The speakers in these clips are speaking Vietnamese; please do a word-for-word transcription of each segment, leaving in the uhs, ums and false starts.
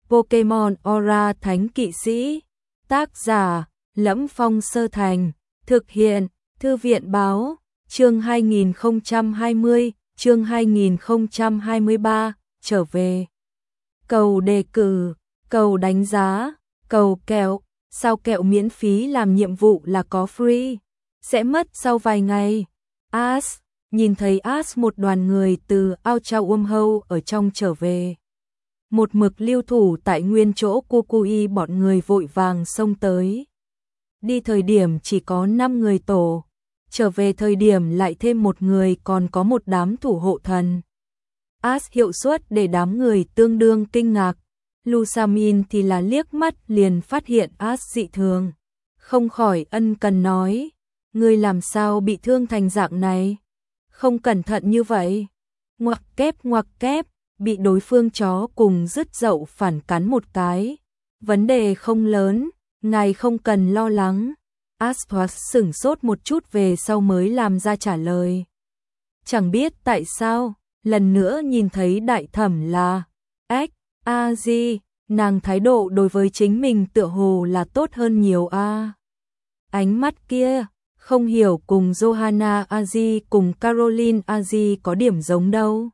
Pokemon Aura Thánh Kỵ Sĩ. Tác giả: Lẫm Phong Sơ Thành. Thực hiện: Thư viện báo. Chương hai nghìn không trăm hai mươi, chương hai nghìn không trăm hai mươi ba, trở về. Cầu đề cử, cầu đánh giá, cầu kẹo. Sao kẹo miễn phí làm nhiệm vụ là có free? Sẽ mất sau vài ngày. As, nhìn thấy As một đoàn người từ Ao Trao Uông Hâu ở trong trở về. Một mực lưu thủ tại nguyên chỗ Kukui, bọn người vội vàng xông tới. Đi thời điểm chỉ có năm người tổ, trở về thời điểm lại thêm một người, còn có một đám thủ hộ thần. As hiệu suất để đám người tương đương kinh ngạc. Lusamin thì là liếc mắt liền phát hiện As dị thường, không khỏi ân cần nói: "Ngươi làm sao bị thương thành dạng này? Không cẩn thận như vậy." Ngoặc kép ngoặc kép, bị đối phương chó cùng rứt dậu phản cắn một cái. "Vấn đề không lớn, ngài không cần lo lắng." Aspas sửng sốt một chút về sau mới làm ra trả lời. Chẳng biết tại sao, lần nữa nhìn thấy đại thẩm là Ếch A Di, nàng thái độ đối với chính mình tựa hồ là tốt hơn nhiều a. Ánh mắt kia, không hiểu cùng Johanna A Di cùng Caroline A Di có điểm giống đâu.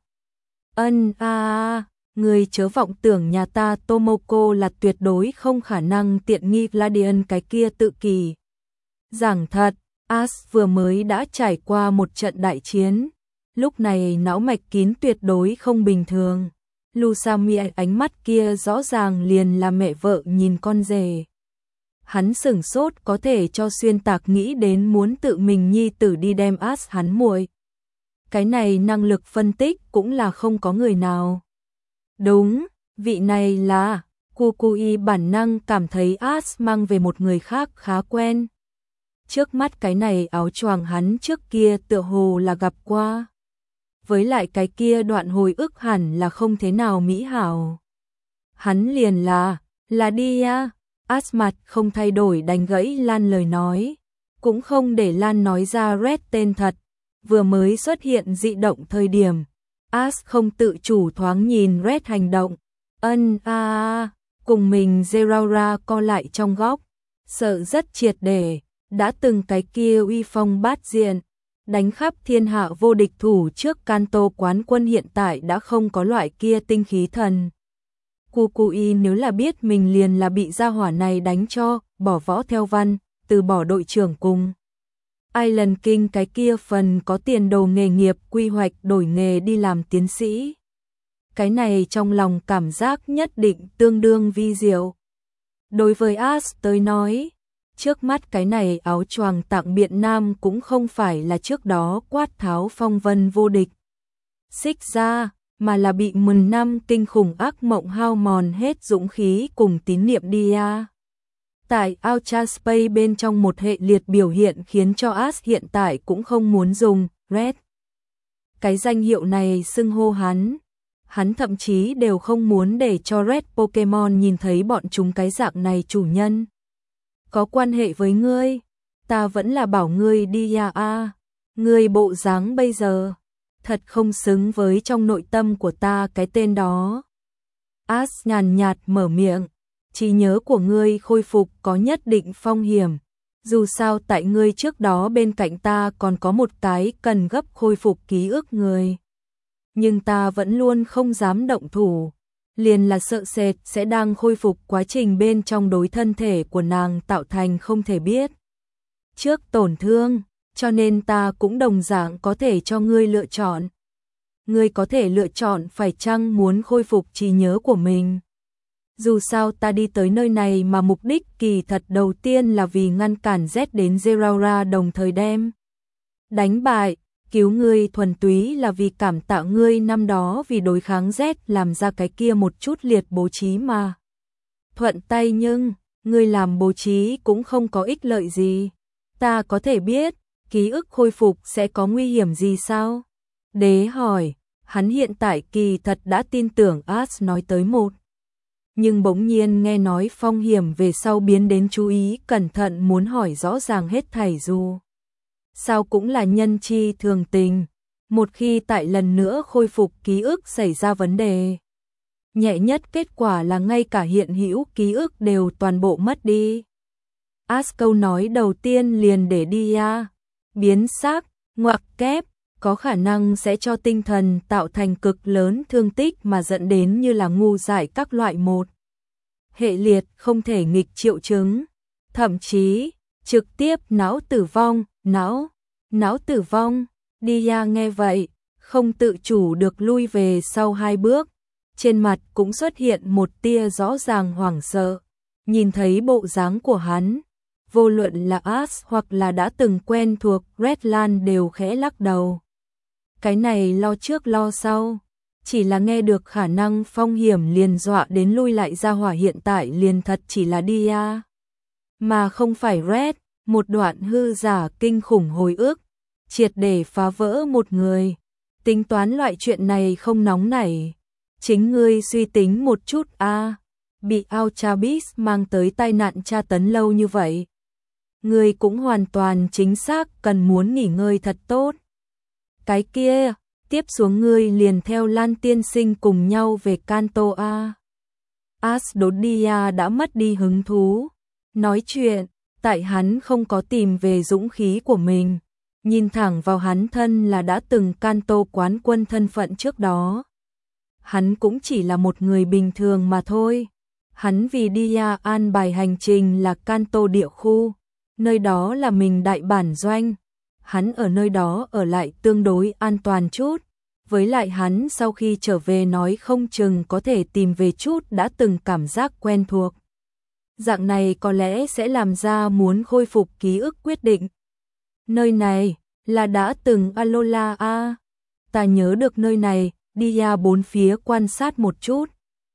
Ân a a, người chớ vọng tưởng nhà ta Tomoko là tuyệt đối không khả năng tiện nghi Gladian cái kia tự kỷ. Giảng thật, As vừa mới đã trải qua một trận đại chiến, lúc này não mạch kín tuyệt đối không bình thường. Lusamia ánh mắt kia rõ ràng liền là mẹ vợ nhìn con rể. Hắn sửng sốt, có thể cho xuyên tạc nghĩ đến muốn tự mình nhi tử đi đem As hắn muội. Cái này năng lực phân tích cũng là không có người nào. Đúng, vị này là Kukui, bản năng cảm thấy As mang về một người khác khá quen. Trước mắt cái này áo choàng hắn trước kia tựa hồ là gặp qua. Với lại cái kia đoạn hồi ức hẳn là không thế nào mỹ hảo. Hắn liền là, là đi à. As mặt không thay đổi đánh gãy Lan lời nói, cũng không để Lan nói ra Red tên thật. Vừa mới xuất hiện dị động thời điểm, As không tự chủ thoáng nhìn Red hành động. Ân a a, cùng mình Zeraora co lại trong góc, sợ rất triệt để, đã từng cái kia uy phong bát diện, đánh khắp thiên hạ vô địch thủ trước Kanto quán quân hiện tại đã không có loại kia tinh khí thần. Kukui nếu là biết mình liền là bị gia hỏa này đánh cho, bỏ võ theo văn, từ bỏ đội trưởng cùng Island King cái kia phần có tiền đồ nghề nghiệp, quy hoạch đổi nghề đi làm tiến sĩ. Cái này trong lòng cảm giác nhất định tương đương vi diệu. Đối với As tới nói, trước mắt cái này áo choàng tặng biện nam cũng không phải là trước đó quát tháo phong vân vô địch xích ra, mà là bị mười năm kinh khủng ác mộng hao mòn hết dũng khí cùng tín niệm đi a. Tại Ultra Space bên trong một hệ liệt biểu hiện khiến cho As hiện tại cũng không muốn dùng Red cái danh hiệu này xưng hô hắn. Hắn thậm chí đều không muốn để cho Red Pokemon nhìn thấy bọn chúng cái dạng này chủ nhân. Có quan hệ với ngươi, ta vẫn là bảo ngươi đi ya a. Ngươi bộ dáng bây giờ, thật không xứng với trong nội tâm của ta cái tên đó. As nhàn nhạt mở miệng, trí nhớ của ngươi khôi phục có nhất định phong hiểm. Dù sao tại ngươi trước đó bên cạnh ta còn có một cái cần gấp khôi phục ký ức người. Nhưng ta vẫn luôn không dám động thủ. Liền là sợ sệt sẽ đang khôi phục quá trình bên trong đối thân thể của nàng tạo thành không thể biết trước tổn thương, cho nên ta cũng đồng dạng có thể cho ngươi lựa chọn. Ngươi có thể lựa chọn phải chăng muốn khôi phục trí nhớ của mình. Dù sao ta đi tới nơi này mà mục đích kỳ thật đầu tiên là vì ngăn cản Z đến Zeraora đồng thời đem đánh bại. Cứu ngươi thuần túy là vì cảm tạ ngươi năm đó vì đối kháng Z làm ra cái kia một chút liệt bố trí mà. Thuận tay, nhưng ngươi làm bố trí cũng không có ích lợi gì. Ta có thể biết, ký ức khôi phục sẽ có nguy hiểm gì sao? Đế hỏi, hắn hiện tại kỳ thật đã tin tưởng As nói tới một. Nhưng bỗng nhiên nghe nói phong hiểm về sau biến đến chú ý cẩn thận muốn hỏi rõ ràng hết thảy dù. Sao cũng là nhân chi thường tình, một khi tại lần nữa khôi phục ký ức xảy ra vấn đề. nhẹ nhất kết quả là ngay cả hiện hữu ký ức đều toàn bộ mất đi. As câu nói đầu tiên liền để Dia biến xác, ngoặc kép, có khả năng sẽ cho tinh thần tạo thành cực lớn thương tích mà dẫn đến như là ngu dại các loại một hệ liệt không thể nghịch triệu chứng, thậm chí trực tiếp não tử vong, não, não tử vong. Dia nghe vậy, không tự chủ được lui về sau hai bước, trên mặt cũng xuất hiện một tia rõ ràng hoảng sợ, nhìn thấy bộ dáng của hắn, vô luận là As hoặc là đã từng quen thuộc Redland đều khẽ lắc đầu. Cái này lo trước lo sau, chỉ là nghe được khả năng phong hiểm liền dọa đến lui lại ra hỏa hiện tại liền thật chỉ là Dia, mà không phải Red, một đoạn hư giả kinh khủng hồi ức, triệt để phá vỡ một người. Tính toán loại chuyện này không nóng nảy, chính ngươi suy tính một chút a, à, bị Alchabis mang tới tai nạn tra tấn lâu như vậy. Ngươi cũng hoàn toàn chính xác cần muốn nghỉ ngơi thật tốt. Cái kia, tiếp xuống ngươi liền theo Lan tiên sinh cùng nhau về Kanto a. Asdodia đã mất đi hứng thú. Nói chuyện, tại hắn không có tìm về dũng khí của mình. Nhìn thẳng vào hắn thân là đã từng Kanto quán quân thân phận trước đó. Hắn cũng chỉ là một người bình thường mà thôi. Hắn vì Dia an bài hành trình là Kanto địa khu. Nơi đó là mình đại bản doanh. Hắn ở nơi đó ở lại tương đối an toàn chút. Với lại hắn sau khi trở về nói không chừng có thể tìm về chút đã từng cảm giác quen thuộc. Dạng này có lẽ sẽ làm ra muốn khôi phục ký ức quyết định. Nơi này là đã từng Alola a. Ta nhớ được nơi này, Dia bốn phía quan sát một chút.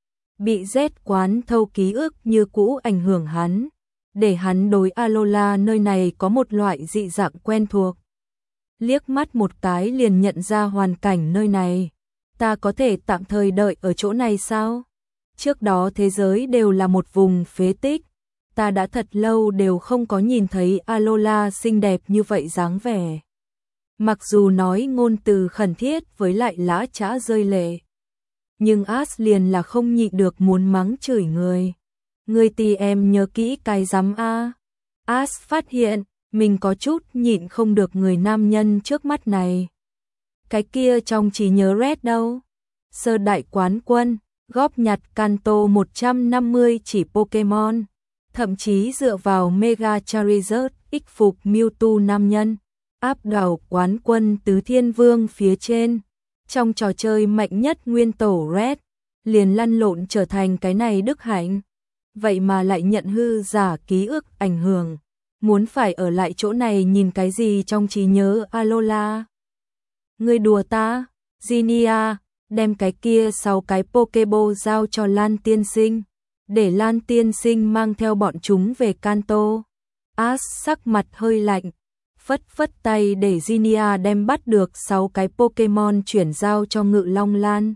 Bị Z quán thâu ký ức như cũ ảnh hưởng hắn, để hắn đối Alola nơi này có một loại dị dạng quen thuộc. Liếc mắt một cái liền nhận ra hoàn cảnh nơi này. Ta có thể tạm thời đợi ở chỗ này sao? Trước đó thế giới đều là một vùng phế tích. Ta đã thật lâu đều không có nhìn thấy Alola xinh đẹp như vậy dáng vẻ. Mặc dù nói ngôn từ khẩn thiết với lại lã chã rơi lệ. Nhưng As liền là không nhịn được muốn mắng chửi người. Người tì em nhớ kỹ cái rắm a. As phát hiện, mình có chút nhịn không được người nam nhân trước mắt này. Cái kia trong trí nhớ Red đâu? Sơ đại quán quân, góp nhặt Kanto một trăm năm mươi chỉ Pokemon. Thậm chí dựa vào Mega Charizard, ích phục Mewtwo nam nhân. Áp đảo quán quân tứ thiên vương phía trên. Trong trò chơi mạnh nhất nguyên tổ Red, liền lăn lộn trở thành cái này đức hạnh. Vậy mà lại nhận hư giả ký ức ảnh hưởng. Muốn phải ở lại chỗ này nhìn cái gì trong trí nhớ Alola. Ngươi đùa ta, Zinnia, đem cái kia sáu cái Pokeball giao cho Lan tiên sinh. Để Lan tiên sinh mang theo bọn chúng về Kanto. As sắc mặt hơi lạnh. Phất phất tay để Zinnia đem bắt được sáu cái Pokemon chuyển giao cho Ngự Long Lan.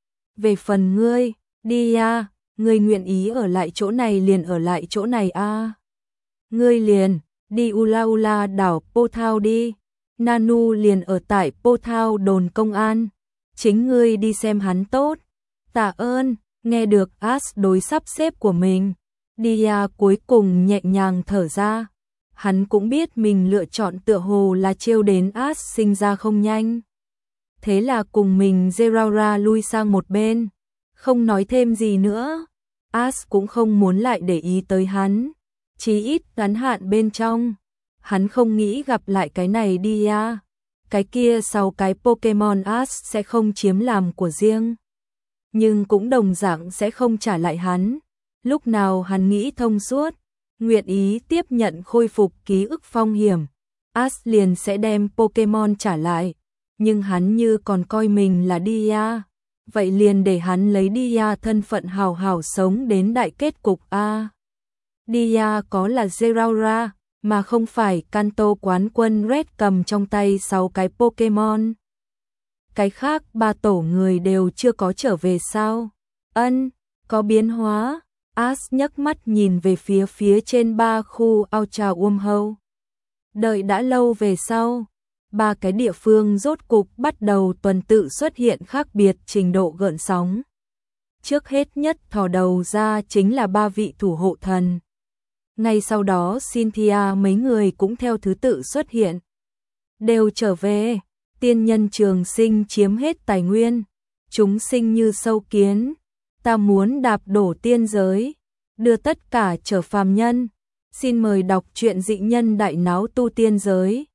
Về phần ngươi, Dia, ngươi nguyện ý ở lại chỗ này liền ở lại chỗ này a. À. Ngươi liền, đi Ula Ula đảo Pothao đi. Nanu liền ở tại Pothao đồn công an. Chính ngươi đi xem hắn tốt. Tạ ơn, nghe được As đối sắp xếp của mình. Dia cuối cùng nhẹ nhàng thở ra. Hắn cũng biết mình lựa chọn tựa hồ là trêu đến As sinh ra không nhanh. Thế là cùng mình Zeraora lui sang một bên. Không nói thêm gì nữa. As cũng không muốn lại để ý tới hắn. Chí ít ngắn hạn bên trong. Hắn không nghĩ gặp lại cái này Dia. Cái kia sau cái Pokemon As sẽ không chiếm làm của riêng. Nhưng cũng đồng dạng sẽ không trả lại hắn. Lúc nào hắn nghĩ thông suốt, nguyện ý tiếp nhận khôi phục ký ức phong hiểm, As liền sẽ đem Pokemon trả lại. Nhưng hắn như còn coi mình là Dia. Vậy liền để hắn lấy Dia thân phận hào hào sống đến đại kết cục a. Dia có là Zeraora, mà không phải Kanto quán quân Red cầm trong tay sáu cái Pokemon. Cái khác ba tổ người đều chưa có trở về sao? Ân, có biến hóa. As nhấc mắt nhìn về phía phía trên ba khu Ultra Wormhole. Đợi đã lâu về sau, ba cái địa phương rốt cục bắt đầu tuần tự xuất hiện khác biệt trình độ gợn sóng. trước hết nhất thò đầu ra chính là ba vị thủ hộ thần. Ngay sau đó Cynthia mấy người cũng theo thứ tự xuất hiện. Đều trở về, tiên nhân trường sinh chiếm hết tài nguyên, chúng sinh như sâu kiến, ta muốn đạp đổ tiên giới, đưa tất cả trở phàm nhân. Xin mời đọc truyện Dị Nhân Đại Náo Tu Tiên Giới.